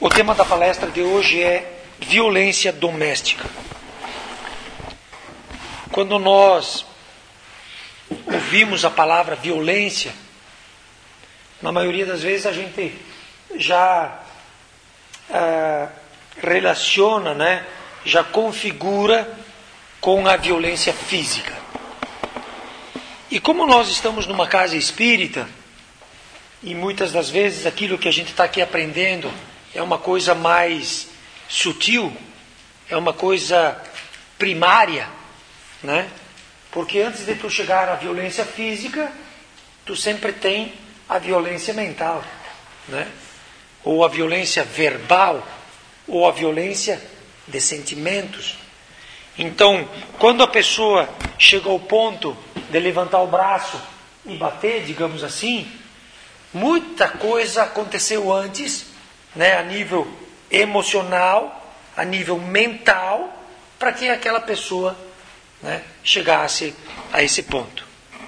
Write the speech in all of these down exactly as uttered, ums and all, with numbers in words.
O tema da palestra de hoje é violência doméstica. Quando nós ouvimos a palavra violência, na maioria das vezes a gente já ah, relaciona, né, já configura com a violência física. E como nós estamos numa casa espírita, e muitas das vezes aquilo que a gente está aqui aprendendo é uma coisa mais sutil, é uma coisa primária, né? Porque antes de tu chegar à violência física, tu sempre tem a violência mental, né? Ou a violência verbal, ou a violência de sentimentos. Então, quando a pessoa chega ao ponto de levantar o braço e bater, digamos assim, muita coisa aconteceu antes, né, a nível emocional, a nível mental, para que aquela pessoa, né, chegasse a esse ponto.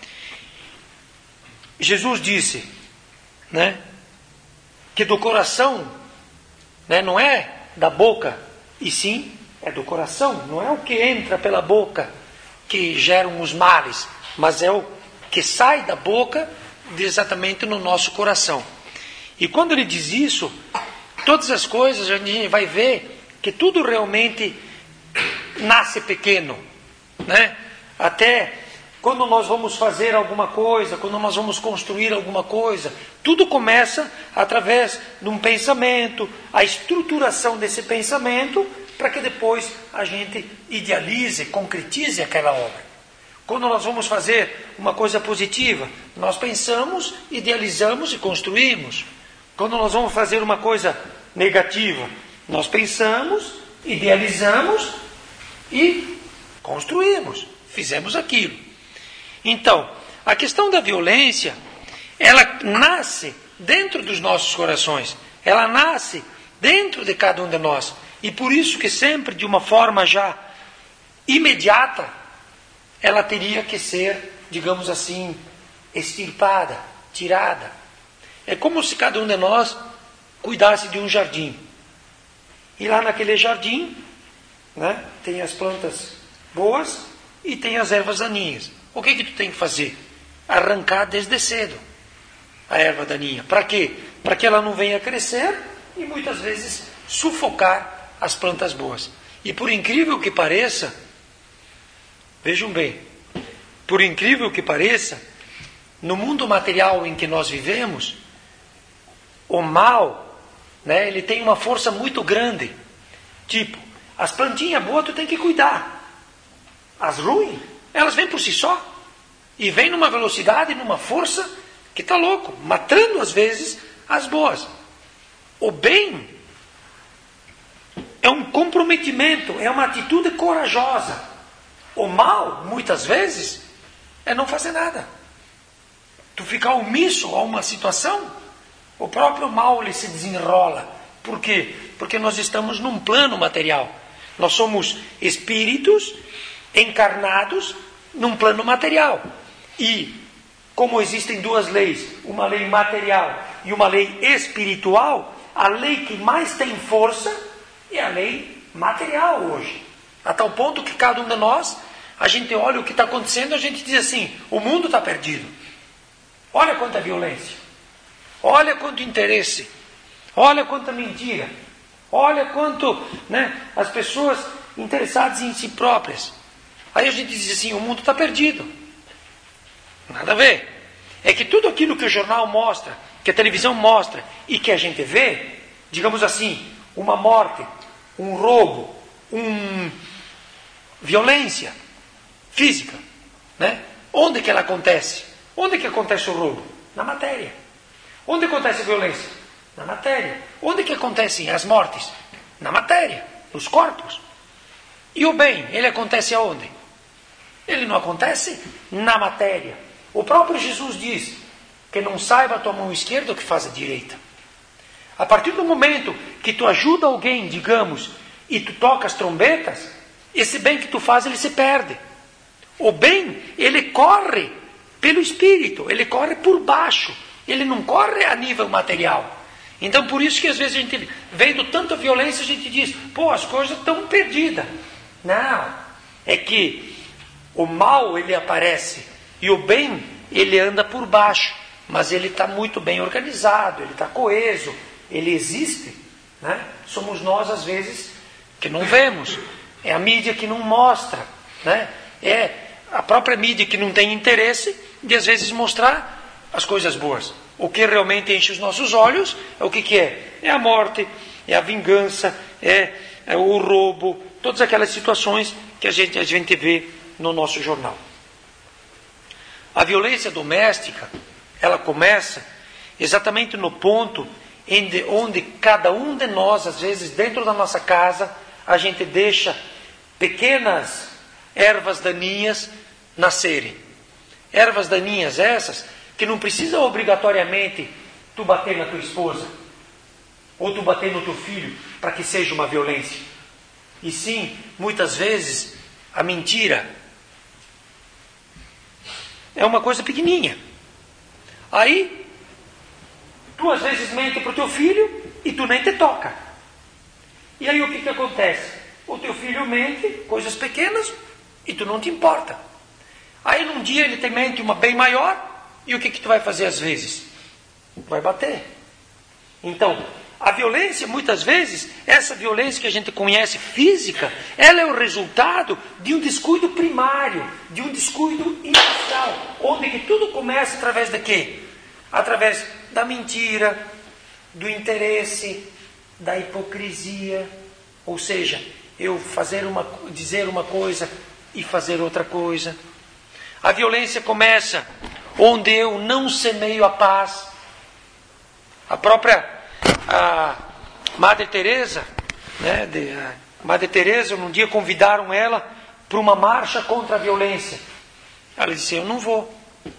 Jesus disse, né, que do coração, né, não é da boca, e sim é do coração. Não é o que entra pela boca que geram os males, mas é o que sai da boca exatamente no nosso coração. E quando ele diz isso, todas as coisas, a gente vai ver que tudo realmente nasce pequeno, né? Até quando nós vamos fazer alguma coisa, quando nós vamos construir alguma coisa, tudo começa através de um pensamento, a estruturação desse pensamento, para que depois a gente idealize, concretize aquela obra. Quando nós vamos fazer uma coisa positiva, nós pensamos, idealizamos e construímos. Quando nós vamos fazer uma coisa negativa, nós pensamos, idealizamos e construímos. Fizemos aquilo. Então, a questão da violência, ela nasce dentro dos nossos corações. Ela nasce dentro de cada um de nós. E por isso que sempre, de uma forma já imediata, ela teria que ser, digamos assim, extirpada, tirada. É como se cada um de nós cuidasse de um jardim. E lá naquele jardim, né, tem as plantas boas e tem as ervas daninhas. O que que tu tem que fazer? Arrancar desde cedo a erva daninha. Para quê? Para que ela não venha crescer e muitas vezes sufocar as plantas boas. E por incrível que pareça, vejam bem, por incrível que pareça, no mundo material em que nós vivemos, o mal, né, ele tem uma força muito grande. Tipo, as plantinhas boas tu tem que cuidar. As ruins, elas vêm por si só. E vêm numa velocidade, numa força que está louco, matando às vezes as boas. O bem é um comprometimento, é uma atitude corajosa. O mal, muitas vezes, é não fazer nada. Tu ficar omisso a uma situação, o próprio mal ele se desenrola. Por quê? Porque nós estamos num plano material. Nós somos espíritos encarnados num plano material. E, como existem duas leis, uma lei material e uma lei espiritual, a lei que mais tem força é a lei material hoje. A tal ponto que cada um de nós, a gente olha o que está acontecendo, a gente diz assim, o mundo está perdido. Olha quanta violência. Olha quanto interesse. Olha quanta mentira. Olha quanto, né, as pessoas interessadas em si próprias. Aí a gente diz assim, o mundo está perdido. Nada a ver. É que tudo aquilo que o jornal mostra, que a televisão mostra e que a gente vê, digamos assim, uma morte, um roubo, um violência física, né? Onde que ela acontece? Onde que acontece o roubo? Na matéria. Onde acontece a violência? Na matéria. Onde que acontecem as mortes? Na matéria, nos corpos. E o bem, ele acontece aonde? Ele não acontece na matéria. O próprio Jesus diz que não saiba a tua mão esquerda o que faz a direita. A partir do momento que tu ajuda alguém, digamos, e tu toca as trombetas, esse bem que tu faz, ele se perde. O bem, ele corre pelo espírito, ele corre por baixo, ele não corre a nível material. Então, por isso que às vezes a gente, vendo tanta violência, a gente diz, pô, as coisas estão perdidas. Não, é que o mal, ele aparece, e o bem, ele anda por baixo, mas ele está muito bem organizado, ele está coeso, ele existe, né? Somos nós, às vezes, que não vemos, é a mídia que não mostra, né? É a própria mídia que não tem interesse de, às vezes, mostrar as coisas boas. O que realmente enche os nossos olhos é o que, que é? É a morte, é a vingança, é, é o roubo, todas aquelas situações que a gente, a gente vê no nosso jornal. A violência doméstica, ela começa exatamente no ponto onde, onde cada um de nós, às vezes, dentro da nossa casa, a gente deixa pequenas ervas daninhas nascerem. Ervas daninhas essas que não precisa obrigatoriamente tu bater na tua esposa ou tu bater no teu filho para que seja uma violência. E sim, muitas vezes, a mentira é uma coisa pequenininha. Aí, tu às vezes mente para o teu filho e tu nem te toca. E aí o que, que acontece? O teu filho mente coisas pequenas e tu não te importa. Aí num dia ele te mente uma bem maior. E o que, que tu vai fazer às vezes? Vai bater. Então, a violência, muitas vezes, essa violência que a gente conhece física, ela é o resultado de um descuido primário, de um descuido inicial, onde que tudo começa através de quê? Através da mentira, do interesse, da hipocrisia, ou seja, eu fazer uma, dizer uma coisa e fazer outra coisa. A violência começa onde eu não semeio a paz. A própria a Madre Teresa, né, de, a Madre Teresa, um dia convidaram ela para uma marcha contra a violência. Ela disse, eu não vou.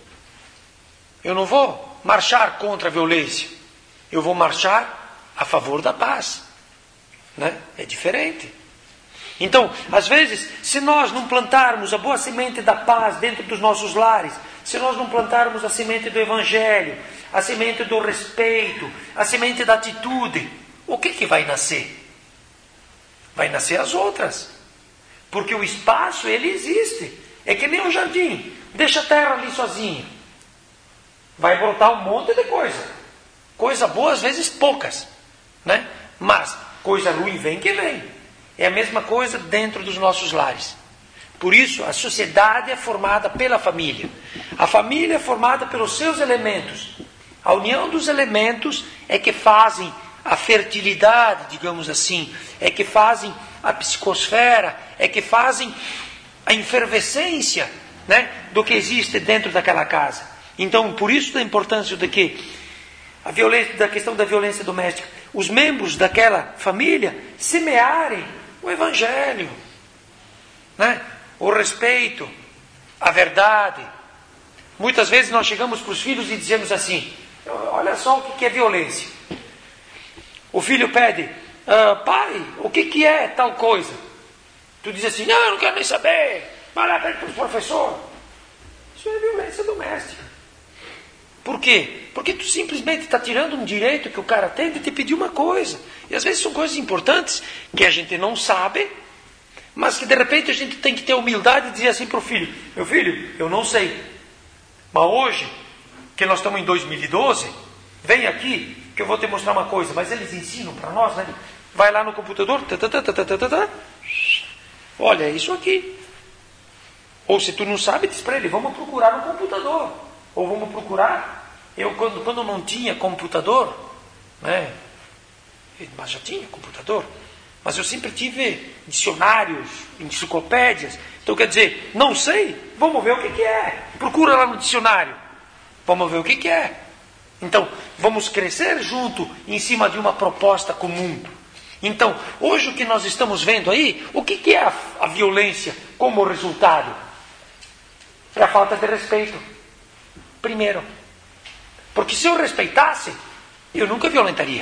Eu não vou marchar contra a violência. Eu vou marchar a favor da paz. Né? É diferente. Então, às vezes, se nós não plantarmos a boa semente da paz dentro dos nossos lares, se nós não plantarmos a semente do Evangelho, a semente do respeito, a semente da atitude, o que, que vai nascer? Vai nascer as outras. Porque o espaço, ele existe. É que nem um jardim. Deixa a terra ali sozinha. Vai brotar um monte de coisa. Coisa boa, às vezes poucas. Né? Mas, coisa ruim vem que vem. É a mesma coisa dentro dos nossos lares. Por isso, a sociedade é formada pela família. A família é formada pelos seus elementos. A união dos elementos é que fazem a fertilidade, digamos assim, é que fazem a psicosfera, é que fazem a efervescência, né, do que existe dentro daquela casa. Então, por isso a importância de que a violência, da questão da violência doméstica, os membros daquela família semearem o Evangelho, né? O respeito, a verdade. Muitas vezes nós chegamos para os filhos e dizemos assim, olha só o que é violência. O filho pede, ah, pai, o que, que é tal coisa? Tu diz assim, não, eu não quero nem saber, vai lá, pede para o professor. Isso é violência doméstica. Por quê? Porque tu simplesmente está tirando um direito que o cara tem de te pedir uma coisa. E às vezes são coisas importantes que a gente não sabe, mas que de repente a gente tem que ter humildade e dizer assim para o filho, meu filho, eu não sei, mas hoje, que nós estamos em dois mil e doze, vem aqui que eu vou te mostrar uma coisa, mas eles ensinam para nós, né? Vai lá no computador, tá, tá, tá, tá, tá, tá, tá. Olha, é isso aqui. Ou se tu não sabe, diz para ele, vamos procurar no computador. Ou vamos procurar, eu quando, quando não tinha computador, né? Mas já tinha computador, mas eu sempre tive dicionários, enciclopédias. Então quer dizer, não sei, vamos ver o que, que é. Procura lá no dicionário, vamos ver o que, que é. Então, vamos crescer junto em cima de uma proposta comum. Então, hoje o que nós estamos vendo aí, o que, que é a, a violência como resultado? É a falta de respeito. Primeiro. Porque se eu respeitasse, eu nunca violentaria.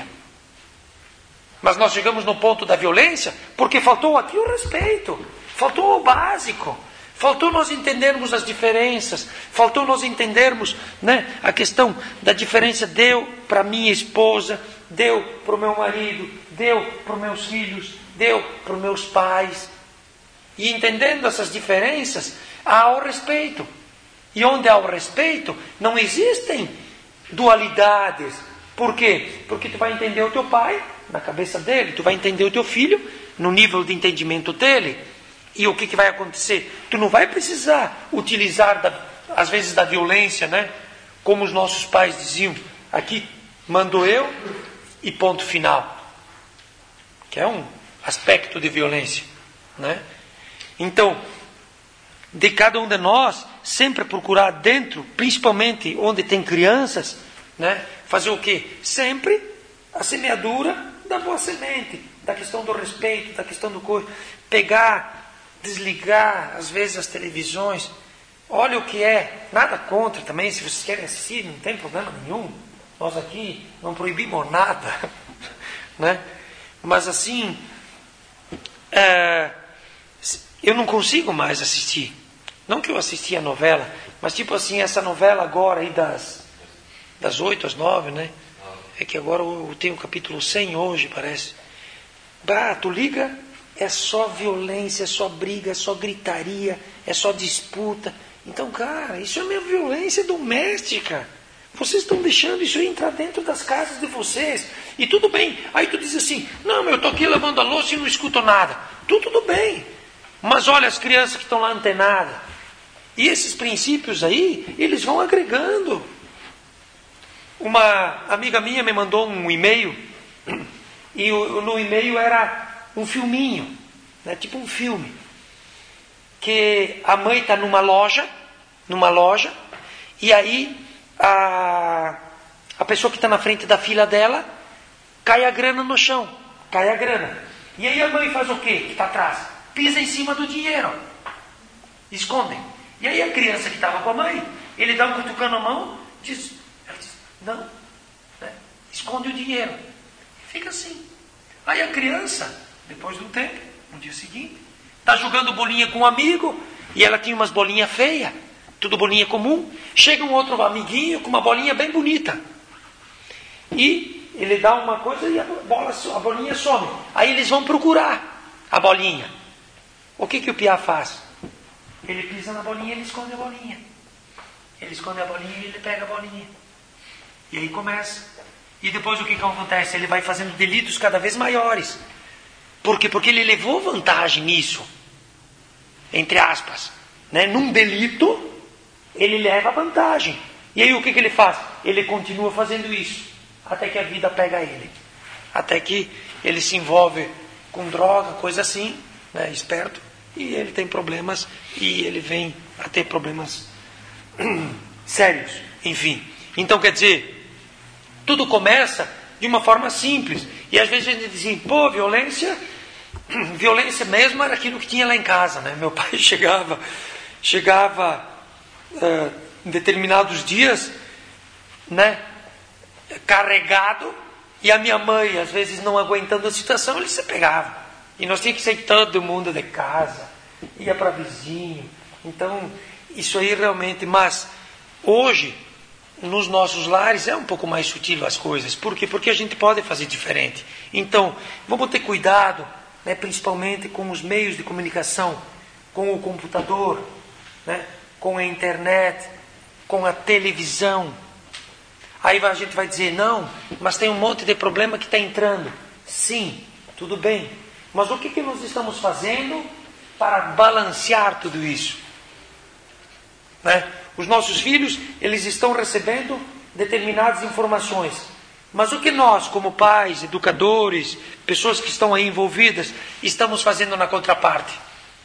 Mas nós chegamos no ponto da violência porque faltou aqui o respeito, faltou o básico, faltou nós entendermos as diferenças, faltou nós entendermos, né, a questão da diferença de eu para minha esposa, deu para o meu marido, deu para os meus filhos, deu para os meus pais. E entendendo essas diferenças, há o respeito. E onde há o respeito, não existem dualidades. Por quê? Porque tu vai entender o teu pai na cabeça dele, tu vai entender o teu filho no nível de entendimento dele. E o que, que vai acontecer? Tu não vai precisar utilizar, da, às vezes, da violência, né? Como os nossos pais diziam, aqui mando eu e ponto final. Que é um aspecto de violência, né? Então, de cada um de nós, sempre procurar dentro, principalmente onde tem crianças, né? Fazer o quê? Sempre a semeadura da boa semente, da questão do respeito, da questão do coisa. Pegar, desligar, às vezes, as televisões. Olha o que é, nada contra também, se vocês querem assistir, não tem problema nenhum. Nós aqui não proibimos nada, né? Mas assim, é, eu não consigo mais assistir. Não que eu assisti a novela, mas tipo assim, essa novela agora aí das, das oito às nove, né? É que agora eu tenho o capítulo cem hoje, parece. Bah, tu liga, é só violência, é só briga, é só gritaria, é só disputa. Então, cara, isso é minha violência doméstica. Vocês estão deixando isso aí entrar dentro das casas de vocês. E tudo bem. Aí tu diz assim, não, eu estou aqui lavando a louça e não escuto nada. Tudo, tudo bem. Mas olha as crianças que estão lá antenadas. E esses princípios aí, eles vão agregando. Uma amiga minha me mandou um e-mail. E no e-mail era um filminho. Né, tipo um filme. Que a mãe está numa loja. Numa loja. E aí a, a pessoa que está na frente da fila dela, cai a grana no chão. Cai a grana. E aí a mãe faz o quê? Que está atrás? Pisa em cima do dinheiro. Escondem. E aí a criança que estava com a mãe, ele dá um cutucando a mão, diz, ela diz, não, né? Esconde o dinheiro. Fica assim. Aí a criança, depois de um tempo, no dia seguinte, está jogando bolinha com um amigo, e ela tinha umas bolinhas feias, tudo bolinha comum. Chega um outro amiguinho com uma bolinha bem bonita. E ele dá uma coisa e a, bola, a bolinha some. Aí eles vão procurar a bolinha. O que, que o piá faz? Ele pisa na bolinha e ele esconde a bolinha. Ele esconde a bolinha e ele pega a bolinha. E aí começa. E depois o que, que acontece? Ele vai fazendo delitos cada vez maiores. Por quê? Porque ele levou vantagem nisso. Entre aspas. Né? Num delito, ele leva vantagem. E aí o que, que ele faz? Ele continua fazendo isso. Até que a vida pega ele. Até que ele se envolve com droga, coisa assim, né? Esperto. E ele tem problemas, e ele vem a ter problemas sérios, enfim. Então, quer dizer, tudo começa de uma forma simples. E às vezes a gente diz assim, pô, violência, violência mesmo era aquilo que tinha lá em casa, né? Meu pai chegava, chegava uh, em determinados dias, né, carregado, e a minha mãe, às vezes não aguentando a situação, ele se pegava. E nós tínhamos que sair todo mundo de casa, ia para vizinho. Então, isso aí realmente... Mas, hoje, nos nossos lares, é um pouco mais sutil as coisas. Por quê? Porque a gente pode fazer diferente. Então, vamos ter cuidado, né, principalmente com os meios de comunicação, com o computador, né, com a internet, com a televisão. Aí a gente vai dizer, não, mas tem um monte de problema que está entrando. Sim, tudo bem. Mas o que, que nós estamos fazendo para balancear tudo isso? Né? Os nossos filhos, eles estão recebendo determinadas informações. Mas o que nós, como pais, educadores, pessoas que estão aí envolvidas, estamos fazendo na contraparte?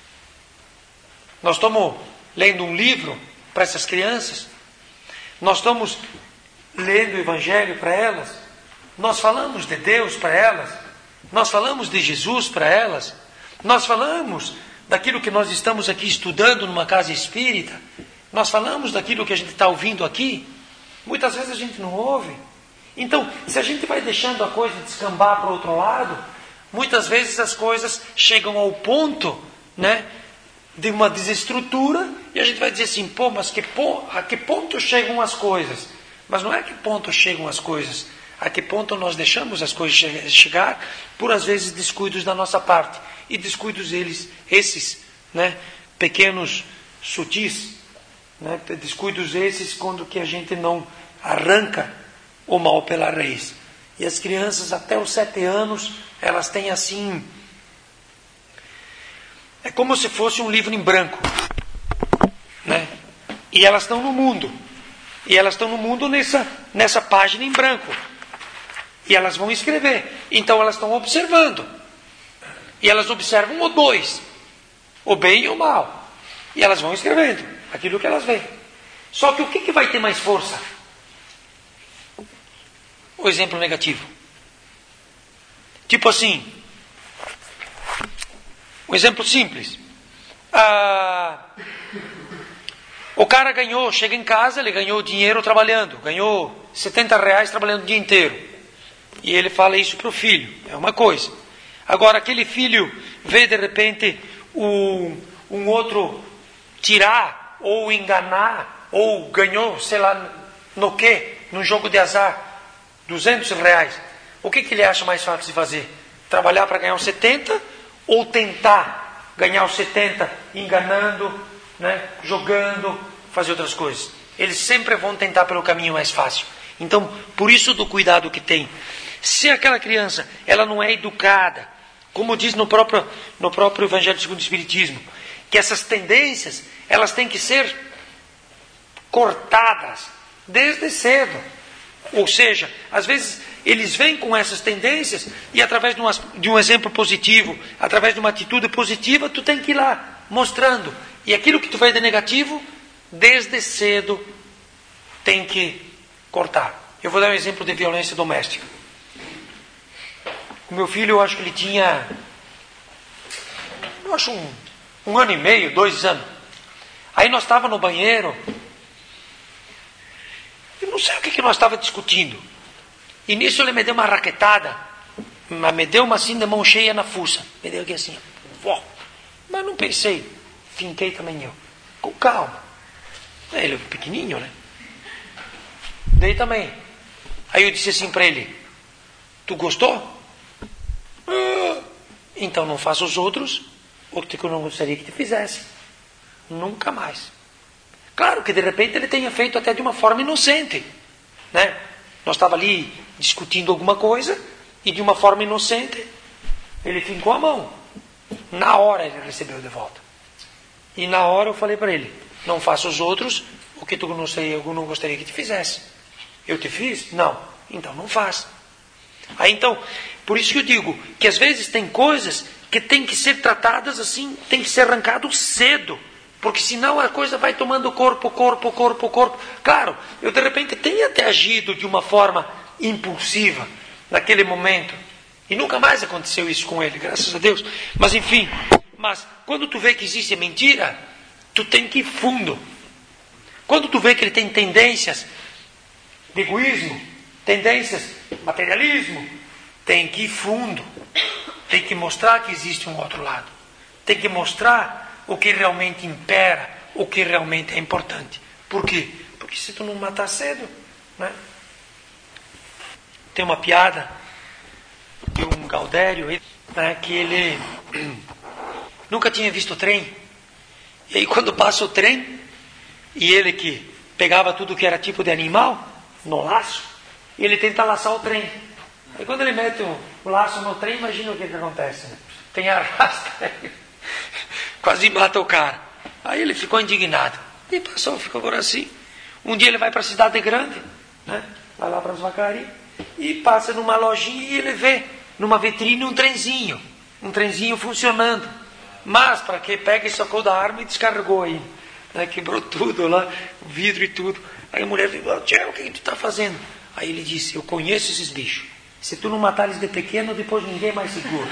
Nós estamos lendo um livro para essas crianças? Nós estamos lendo o Evangelho para elas? Nós falamos de Deus para elas? Nós falamos de Jesus para elas? Nós falamos daquilo que nós estamos aqui estudando numa casa espírita? Nós falamos daquilo que a gente está ouvindo aqui? Muitas vezes a gente não ouve. Então, se a gente vai deixando a coisa descambar para o outro lado, muitas vezes as coisas chegam ao ponto, né, de uma desestrutura, e a gente vai dizer assim, pô, mas que, pô, a que ponto chegam as coisas? Mas não é a que ponto chegam as coisas. A que ponto nós deixamos as coisas chegar por, às vezes, descuidos da nossa parte. E descuidos eles, esses, né, pequenos, sutis, né, descuidos esses quando que a gente não arranca o mal pela raiz. E as crianças até os sete anos, elas têm assim... É como se fosse um livro em branco, né? E elas estão no mundo. E elas estão no mundo nessa, nessa página em branco. E elas vão escrever. Então elas estão observando. E elas observam o dois. O bem e o mal. E elas vão escrevendo aquilo que elas veem. Só que o que, que vai ter mais força? O exemplo negativo. Tipo assim, um exemplo simples. Ah, o cara ganhou, chega em casa, ele ganhou dinheiro trabalhando, ganhou setenta reais trabalhando o dia inteiro. E ele fala isso para o filho, é uma coisa. Agora, aquele filho vê de repente um, um outro tirar, ou enganar, ou ganhou, sei lá, no quê, num jogo de azar, duzentos reais. O que, que ele acha mais fácil de fazer? Trabalhar para ganhar os setenta ou tentar ganhar os setenta enganando, né, jogando, fazer outras coisas? Eles sempre vão tentar pelo caminho mais fácil. Então, por isso do cuidado que tem. Se aquela criança ela não é educada, como diz no próprio, no próprio Evangelho segundo o Espiritismo, que essas tendências elas têm que ser cortadas desde cedo. Ou seja, às vezes eles vêm com essas tendências e através de um, de um exemplo positivo, através de uma atitude positiva, tu tem que ir lá mostrando. E aquilo que tu vê de negativo, desde cedo, tem que cortar. Eu vou dar um exemplo de violência doméstica. O meu filho, eu acho que ele tinha, eu acho um, um ano e meio, dois anos. Aí nós estávamos no banheiro. Eu não sei o que, que nós estávamos discutindo. E nisso ele me deu uma raquetada. Mas me deu uma assim de mão cheia na fuça. Me deu aqui assim. Ó. Mas não pensei. Finquei também eu. Com calma. Ele é pequenininho, né? Daí também. Aí eu disse assim para ele. Tu gostou? Ah, então não faça os outros o que eu não gostaria que te fizesse. Nunca mais. Claro que de repente ele tenha feito até de uma forma inocente, né? Nós estávamos ali discutindo alguma coisa e de uma forma inocente ele fincou a mão. Na hora ele recebeu de volta. E na hora eu falei para ele, não faça os outros o que tu não, sei, eu não gostaria que te fizesse. Eu te fiz? Não. Então não faz. Aí então, por isso que eu digo que às vezes tem coisas que tem que ser tratadas assim, tem que ser arrancado cedo. Porque senão a coisa vai tomando corpo, corpo, corpo, corpo. Claro, eu de repente tenho até agido de uma forma impulsiva naquele momento. E nunca mais aconteceu isso com ele, graças a Deus. Mas enfim, mas quando tu vê que existe mentira, tu tem que ir fundo. Quando tu vê que ele tem tendências de egoísmo, tendências de materialismo, tem que ir fundo. Tem que mostrar que existe um outro lado. Tem que mostrar o que realmente impera, o que realmente é importante. Por quê? Porque se tu não matar cedo, né? Tem uma piada de um Gaudério, né, que ele nunca tinha visto trem. E aí quando passa o trem, e ele que pegava tudo que era tipo de animal, no laço, e ele tenta laçar o trem. Aí quando ele mete o, o laço no trem, imagina o que, que acontece. Né? Tem arrasta, quase mata o cara. Aí ele ficou indignado. E passou, ficou agora assim. Um dia ele vai para a cidade grande, né? Vai lá para as vacarias, e passa numa lojinha e ele vê numa vitrine um trenzinho. Um trenzinho funcionando. Mas para que pega e sacou da arma e descarregou aí. Né? Quebrou tudo lá, o vidro e tudo. Aí a mulher falou, Tiago, o que, que tu está fazendo? Aí ele disse, eu conheço esses bichos. Se tu não matar eles de pequeno, depois ninguém mais segura.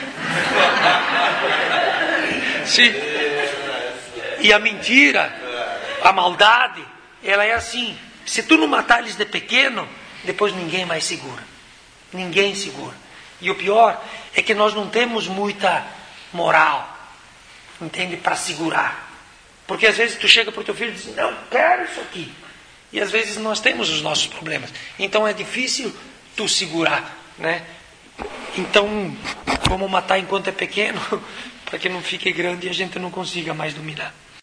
Sim. E a mentira, a maldade, ela é assim. Se tu não matar eles de pequeno, depois ninguém mais segura. Ninguém segura. E o pior é que nós não temos muita moral, entende, para segurar. Porque às vezes tu chega para o teu filho e diz, não quero isso aqui. E às vezes nós temos os nossos problemas. Então é difícil tu segurar, né? Então, vamos matar enquanto é pequeno, para que não fique grande e a gente não consiga mais dominar.